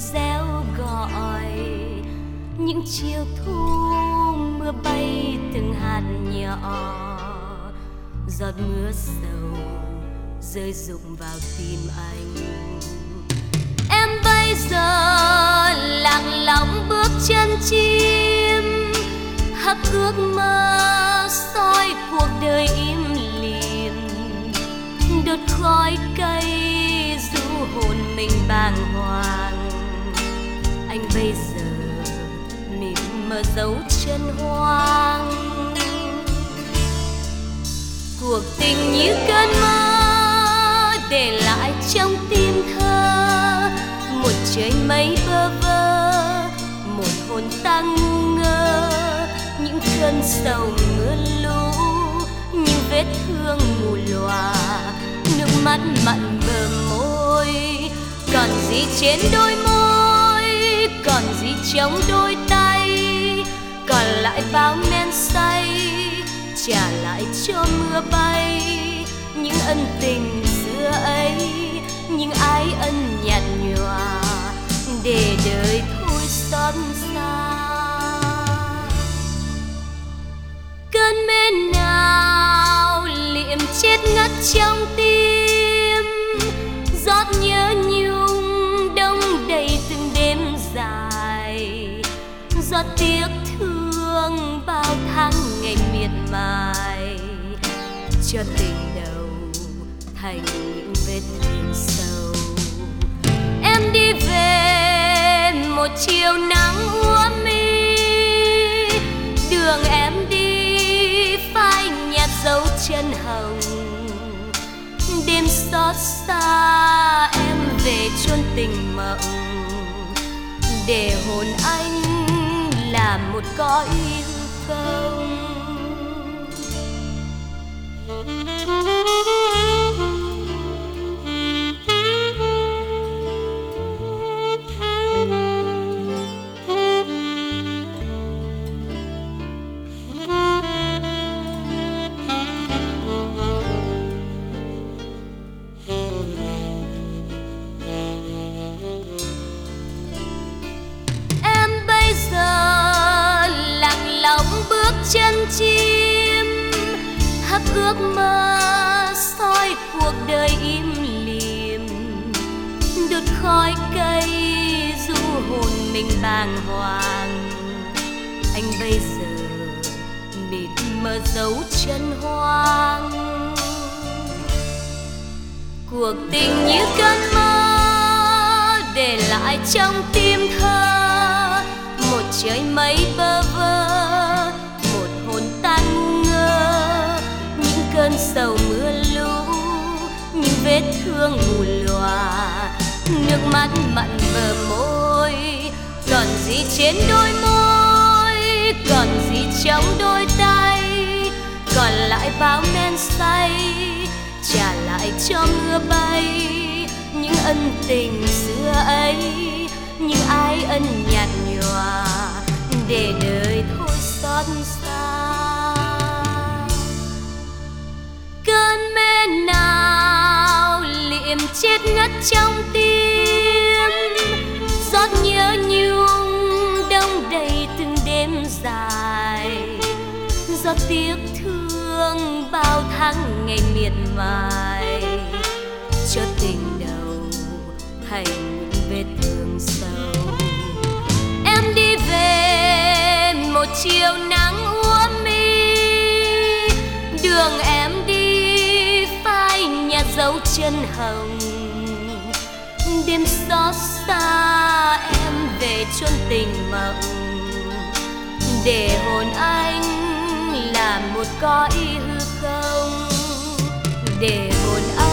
réo gọi. Những chiều thu mưa bay từng hạt nhỏ, giọt mưa sầu rơi rụng vào tim anh. Em bây giờ lặng lóng bước chân chim, hấp ước mơ soi cuộc đời im lìm. Đốt khói cây du hồn mình bàng hoàng. Anh bây giờ mịt mờ dấu chân hoang. Cuộc tình như cơn mơ để lại trong tim thơ, một trời mây bơ vơ, một hồn ta ngu ngơ. Những cơn sầu mưa lũ, những vết thương mù lòa, nước mắt mặn bờ môi. Còn gì trên đôi môi, còn gì trong đôi tay, còn lại bao men say trả lại cho mưa bay. Những ân tình xưa ấy, những ái ân nhạt nhòa, để đời thôi xót xa. Cơn mê nào liệm chết ngất trong tim, giọt nhớ nhung đông đầy từng đêm dài. Giọt tiếc thương bao tháng ngày miệt mài, cho tình đầu thành những vết thương sâu. Em đi về một chiều nắng úa mi, đường em đi phai nhạt dấu chân hồng. Đêm xót xa em về chôn tình mộng, để hồn anh là một cõi hư không. Chân chim hấp ước mơ soi cuộc đời im lìm. Đốt khói cây du hồn mình bàng hoàng. Anh bây giờ mịt mờ dấu chân hoang. Cuộc tình như cơn mơ để lại trong tim thơ, một trời mây bơ vơ, ta ngu ngơ. Những cơn sầu mưa lũ, những vết thương mù lòa, nước mắt mặn bờ môi. Còn gì trên đôi môi, còn gì trong đôi tay, còn lại bao men say trả lại cho mưa bay. Những ân tình xưa ấy, những ái ân nhạt nhòa, để đời thôi xót xa. Cơn mê nào liệm chết ngất trong tim, giọt nhớ nhung đông đầy từng đêm dài. Giọt tiếc thương bao tháng ngày miệt mài, cho tình đầu thành những vết thương sâu. Em đi về một chiều nắng úa mi, đường em đi phai nhạt dấu chân hồng. Đêm xót xa em về chôn tình mộng, để hồn anh là một cõi hư không, để hồn anh